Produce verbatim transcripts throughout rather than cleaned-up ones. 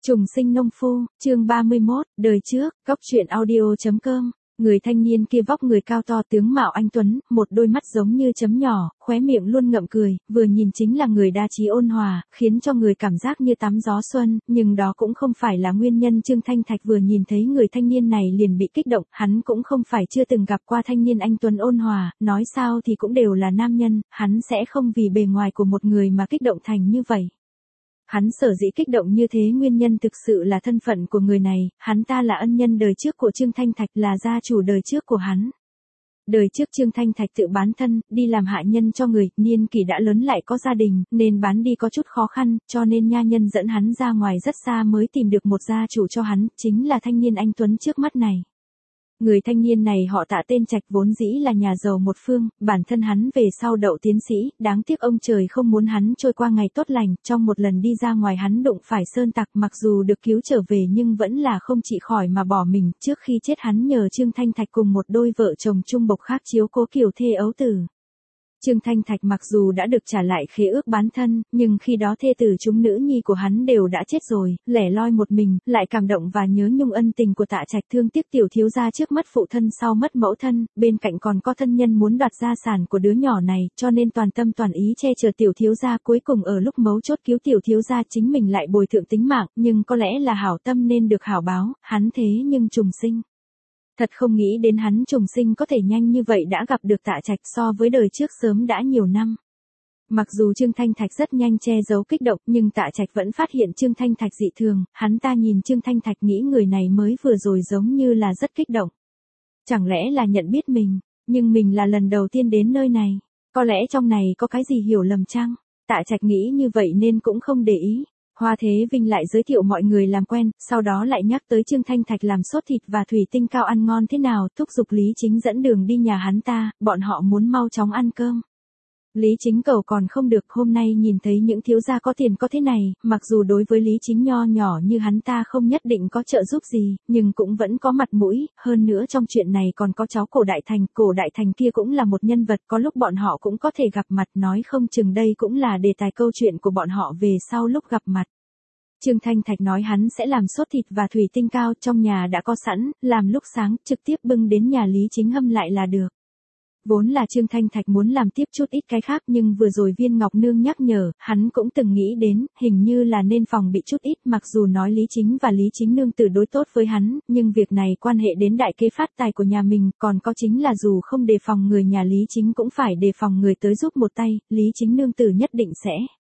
Trùng sinh nông phu, chương ba mươi mốt, đời trước, góc truyện audio.com. Người thanh niên kia vóc người cao to tướng mạo anh tuấn, một đôi mắt giống như chấm nhỏ, khóe miệng luôn ngậm cười, vừa nhìn chính là người đa trí ôn hòa, khiến cho người cảm giác như tắm gió xuân, nhưng đó cũng không phải là nguyên nhân. Trương Thanh Thạch vừa nhìn thấy người thanh niên này liền bị kích động, hắn cũng không phải chưa từng gặp qua thanh niên anh tuấn ôn hòa, nói sao thì cũng đều là nam nhân, hắn sẽ không vì bề ngoài của một người mà kích động thành như vậy. Hắn sở dĩ kích động như thế nguyên nhân thực sự là thân phận của người này, hắn ta là ân nhân đời trước của Trương Thanh Thạch, là gia chủ đời trước của hắn. Đời trước Trương Thanh Thạch tự bán thân, đi làm hạ nhân cho người, niên kỷ đã lớn lại có gia đình, nên bán đi có chút khó khăn, cho nên nha nhân dẫn hắn ra ngoài rất xa mới tìm được một gia chủ cho hắn, chính là thanh niên anh tuấn trước mắt này. Người thanh niên này họ Tạ, tên Trạch, vốn dĩ là nhà giàu một phương, bản thân hắn về sau đậu tiến sĩ, đáng tiếc ông trời không muốn hắn trôi qua ngày tốt lành, trong một lần đi ra ngoài hắn đụng phải sơn tặc, mặc dù được cứu trở về nhưng vẫn là không trị khỏi mà bỏ mình, trước khi chết hắn nhờ Trương Thanh Thạch cùng một đôi vợ chồng chung bộc khác chiếu cố kiều thê ấu tử. Trương Thanh Thạch mặc dù đã được trả lại khế ước bán thân, nhưng khi đó thê tử chúng nữ nhi của hắn đều đã chết rồi, lẻ loi một mình, lại cảm động và nhớ nhung ân tình của Tạ Trạch, thương tiếc tiểu thiếu gia trước mất phụ thân sau mất mẫu thân, bên cạnh còn có thân nhân muốn đoạt gia sản của đứa nhỏ này, cho nên toàn tâm toàn ý che chở tiểu thiếu gia, cuối cùng ở lúc mấu chốt cứu tiểu thiếu gia chính mình lại bồi thượng tính mạng, nhưng có lẽ là hảo tâm nên được hảo báo, hắn thế nhưng trùng sinh. Thật không nghĩ đến hắn trùng sinh có thể nhanh như vậy đã gặp được Tạ Trạch, so với đời trước sớm đã nhiều năm. Mặc dù Trương Thanh Thạch rất nhanh che giấu kích động, nhưng Tạ Trạch vẫn phát hiện Trương Thanh Thạch dị thường, hắn ta nhìn Trương Thanh Thạch nghĩ người này mới vừa rồi giống như là rất kích động. Chẳng lẽ là nhận biết mình, nhưng mình là lần đầu tiên đến nơi này, có lẽ trong này có cái gì hiểu lầm chăng? Tạ Trạch nghĩ như vậy nên cũng không để ý. Hoa Thế Vinh lại giới thiệu mọi người làm quen, sau đó lại nhắc tới Trương Thanh Thạch làm sốt thịt và thủy tinh cao ăn ngon thế nào, thúc giục Lý Chính dẫn đường đi nhà hắn ta, bọn họ muốn mau chóng ăn cơm. Lý Chính cầu còn không được, hôm nay nhìn thấy những thiếu gia có tiền có thế này, mặc dù đối với Lý Chính nho nhỏ như hắn ta không nhất định có trợ giúp gì, nhưng cũng vẫn có mặt mũi, hơn nữa trong chuyện này còn có cháu Cổ Đại Thành, Cổ Đại Thành kia cũng là một nhân vật, có lúc bọn họ cũng có thể gặp mặt, nói không chừng đây cũng là đề tài câu chuyện của bọn họ về sau lúc gặp mặt. Trương Thanh Thạch nói hắn sẽ làm sốt thịt và thủy tinh cao, trong nhà đã có sẵn, làm lúc sáng, trực tiếp bưng đến nhà Lý Chính hâm lại là được. Vốn là Trương Thanh Thạch muốn làm tiếp chút ít cái khác, nhưng vừa rồi Viên Ngọc Nương nhắc nhở, hắn cũng từng nghĩ đến, hình như là nên phòng bị chút ít, mặc dù nói Lý Chính và Lý Chính nương tử đối tốt với hắn, nhưng việc này quan hệ đến đại kế phát tài của nhà mình, còn có chính là dù không đề phòng người nhà Lý Chính cũng phải đề phòng người tới giúp một tay, Lý Chính nương tử nhất định sẽ.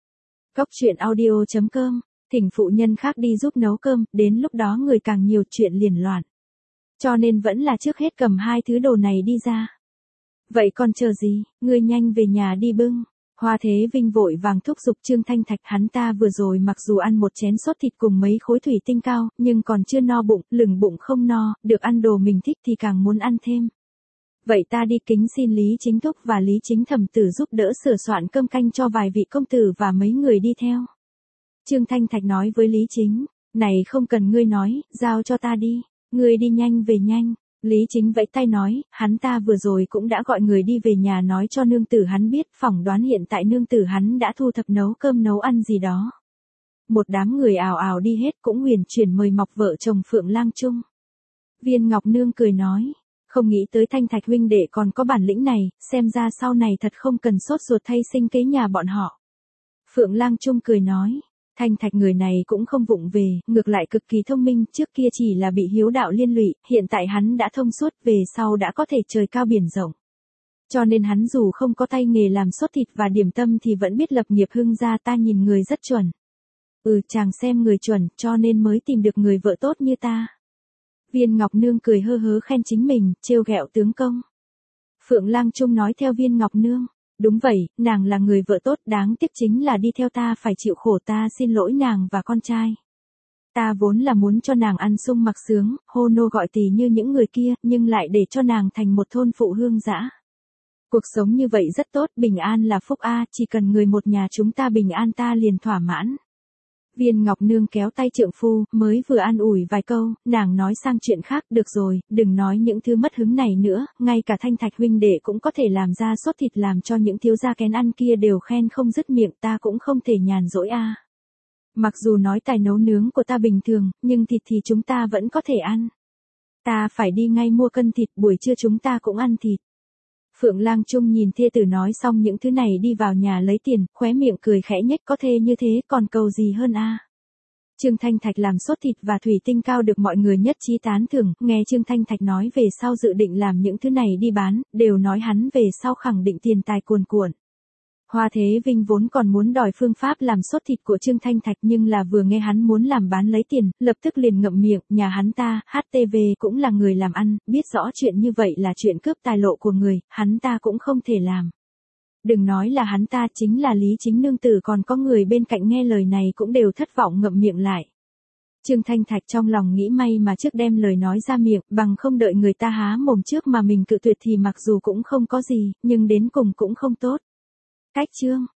Góc truyện audio.com, thỉnh phụ nhân khác đi giúp nấu cơm, đến lúc đó người càng nhiều chuyện liền loạn. Cho nên vẫn là trước hết cầm hai thứ đồ này đi ra. Vậy còn chờ gì, ngươi nhanh về nhà đi bưng. Hoa Thế Vinh vội vàng thúc giục Trương Thanh Thạch, hắn ta vừa rồi mặc dù ăn một chén sốt thịt cùng mấy khối thủy tinh cao, nhưng còn chưa no bụng, lửng bụng không no, được ăn đồ mình thích thì càng muốn ăn thêm. Vậy ta đi kính xin Lý Chính thúc và Lý Chính thẩm tử giúp đỡ sửa soạn cơm canh cho vài vị công tử và mấy người đi theo. Trương Thanh Thạch nói với Lý Chính, này không cần ngươi nói, giao cho ta đi, ngươi đi nhanh về nhanh. Lý Chính vẫy tay nói, hắn ta vừa rồi cũng đã gọi người đi về nhà nói cho nương tử hắn biết, phỏng đoán hiện tại nương tử hắn đã thu thập nấu cơm nấu ăn gì đó. Một đám người ào ào đi hết, cũng huyền chuyển mời mọc vợ chồng Phượng Lang chung. Viên Ngọc Nương cười nói, không nghĩ tới Thanh Thạch huynh đệ còn có bản lĩnh này, xem ra sau này thật không cần sốt ruột thay sinh kế nhà bọn họ. Phượng Lang chung cười nói, Thanh Thạch người này cũng không vụng về, ngược lại cực kỳ thông minh, trước kia chỉ là bị hiếu đạo liên lụy, hiện tại hắn đã thông suốt, về sau đã có thể trời cao biển rộng. Cho nên hắn dù không có tay nghề làm sốt thịt và điểm tâm thì vẫn biết lập nghiệp hưng gia, ta nhìn người rất chuẩn. Ừ, chàng xem người chuẩn, cho nên mới tìm được người vợ tốt như ta. Viên Ngọc Nương cười hơ hớ khen chính mình, trêu ghẹo tướng công. Phượng Lang Trung nói theo Viên Ngọc Nương. Đúng vậy, nàng là người vợ tốt, đáng tiếc chính là đi theo ta phải chịu khổ, ta xin lỗi nàng và con trai. Ta vốn là muốn cho nàng ăn sung mặc sướng, hô nô gọi tỳ như những người kia, nhưng lại để cho nàng thành một thôn phụ hương dã. Cuộc sống như vậy rất tốt, bình an là phúc a, chỉ cần người một nhà chúng ta bình an ta liền thỏa mãn. Viên Ngọc Nương kéo tay trượng phu, mới vừa an ủi vài câu, nàng nói sang chuyện khác, được rồi, đừng nói những thứ mất hứng này nữa, ngay cả Thanh Thạch huynh đệ cũng có thể làm ra sốt thịt làm cho những thiếu gia kén ăn kia đều khen không dứt miệng, ta cũng không thể nhàn rỗi a. Mặc dù nói tài nấu nướng của ta bình thường, nhưng thịt thì chúng ta vẫn có thể ăn. Ta phải đi ngay mua cân thịt, buổi trưa chúng ta cũng ăn thịt. Phượng Lang Trung nhìn thê tử nói xong những thứ này đi vào nhà lấy tiền, khóe miệng cười khẽ nhếch, có thê như thế còn cầu gì hơn a. Trương Thanh Thạch làm sốt thịt và thủy tinh cao được mọi người nhất trí tán thưởng, nghe Trương Thanh Thạch nói về sau dự định làm những thứ này đi bán, đều nói hắn về sau khẳng định tiền tài cuồn cuộn. Hoa Thế Vinh vốn còn muốn đòi phương pháp làm sốt thịt của Trương Thanh Thạch nhưng là vừa nghe hắn muốn làm bán lấy tiền, lập tức liền ngậm miệng, nhà hắn ta, hát tê vê cũng là người làm ăn, biết rõ chuyện như vậy là chuyện cướp tài lộ của người, hắn ta cũng không thể làm. Đừng nói là hắn ta, chính là Lý Chính Nương tử còn có người bên cạnh nghe lời này cũng đều thất vọng ngậm miệng lại. Trương Thanh Thạch trong lòng nghĩ may mà trước đem lời nói ra miệng, bằng không đợi người ta há mồm trước mà mình cự tuyệt thì mặc dù cũng không có gì, nhưng đến cùng cũng không tốt. Cách chương